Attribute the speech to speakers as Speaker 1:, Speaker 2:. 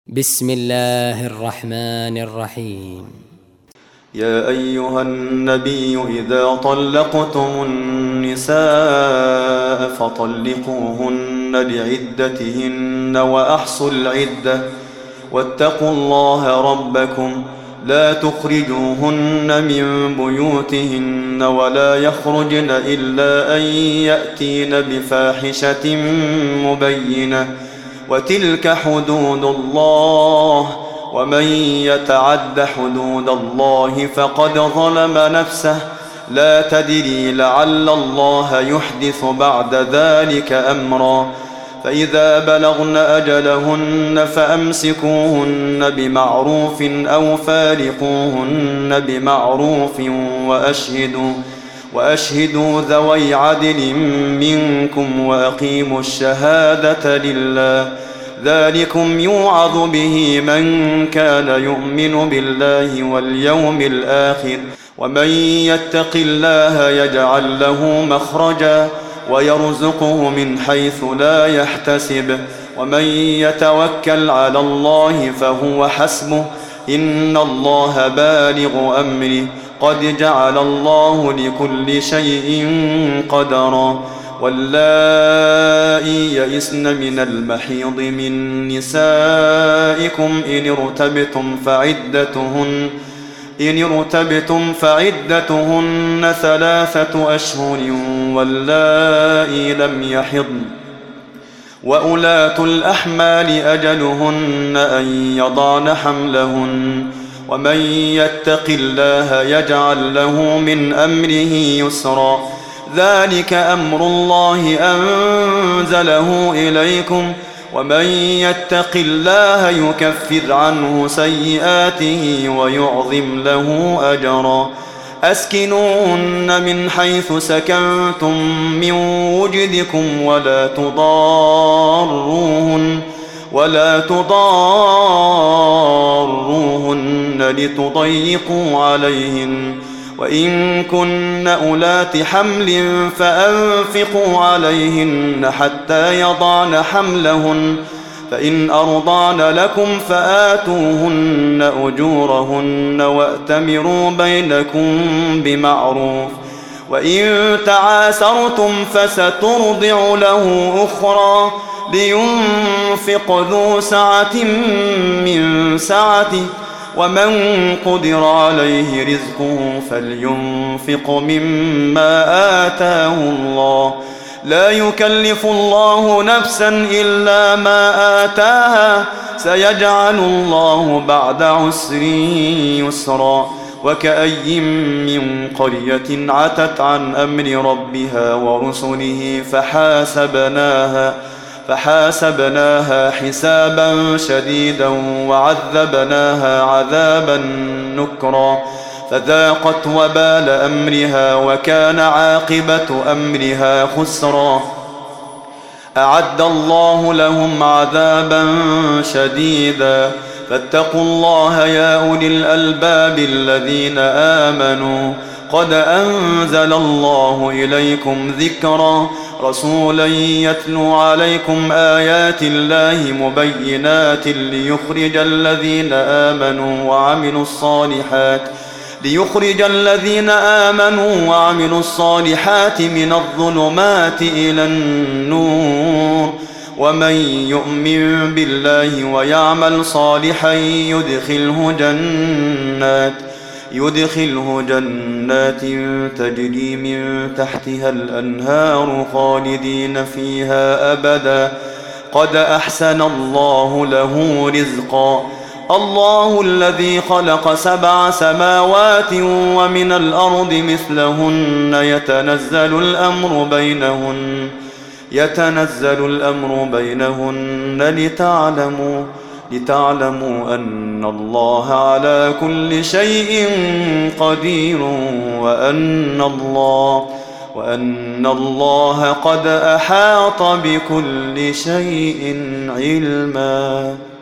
Speaker 1: بسم الله الرحمن الرحيم.
Speaker 2: يا أيها النبي إذا طلقتم النساء فطلقوهن لعدتهن وأحصوا العدة واتقوا الله ربكم لا تخرجوهن من بيوتهن ولا يخرجن إلا أن يأتين بفاحشة مبينة وتلك حدود الله ومن يتعد حدود الله فقد ظلم نفسه لا تدري لعل الله يحدث بعد ذلك أمرا فإذا بلغن أجلهن فأمسكوهن بمعروف أو فارقوهن بمعروف وأشهدوا ذوي عدل منكم وأقيموا الشهادة لله ذلكم يوعظ به من كان يؤمن بالله واليوم الآخر ومن يتق الله يجعل له مخرجا ويرزقه من حيث لا يحتسب ومن يتوكل على الله فهو حسبه إن الله بالغ أمره قد جعل الله لكل شيء قدرا واللائي يئسن من المحيض من نسائكم إن ارتبتم فعدتهن 3 أشهر واللائي لم يحضن وأولاة الأحمال أجلهن أن يضعن حملهن ومن يتق الله يجعل له من أمره يسرا ذلك أمر الله أنزله إليكم ومن يتق الله يكفر عنه سيئاته ويعظم له أجرا أسكنوهن من حيث سكنتم من وجدكم ولا تضاروهن لتضيقوا عليهن وإن كن أولات حمل فأنفقوا عليهن حتى يضعن حملهن فإن أرضعن لكم فآتوهن أجورهن وأتمروا بينكم بمعروف وإن تعاسرتم فسترضع له أخرى لينفق ذو سعة من سعته ومن قدر عليه رزقه فلينفق مما آتاه الله لا يكلف الله نفسا إلا ما آتاها سيجعل الله بعد عسر يسرا وكأي من قرية عتت عن أمر ربها ورسله فحاسبناها حسابا شديدا وعذبناها عذابا نكرا فذاقت وبال أمرها وكان عاقبة أمرها خسرا أعد الله لهم عذابا شديدا فاتقوا الله يا أولي الألباب الذين آمنوا قد أنزل الله إليكم ذكرا رسولا يتلو عليكم آيات الله مبينات ليخرج الذين آمنوا وعملوا الصالحات من الظلمات إلى النور ومن يؤمن بالله ويعمل صالحا يدخله جنات تجري من تحتها الأنهار خالدين فيها أبدا قد أحسن الله له رزقا الله الذي خلق 7 سماوات ومن الأرض مثلهن يتنزل الأمر بينهن لتعلموا أن الله على كل شيء قدير وأن الله قد أحاط بكل شيء علما.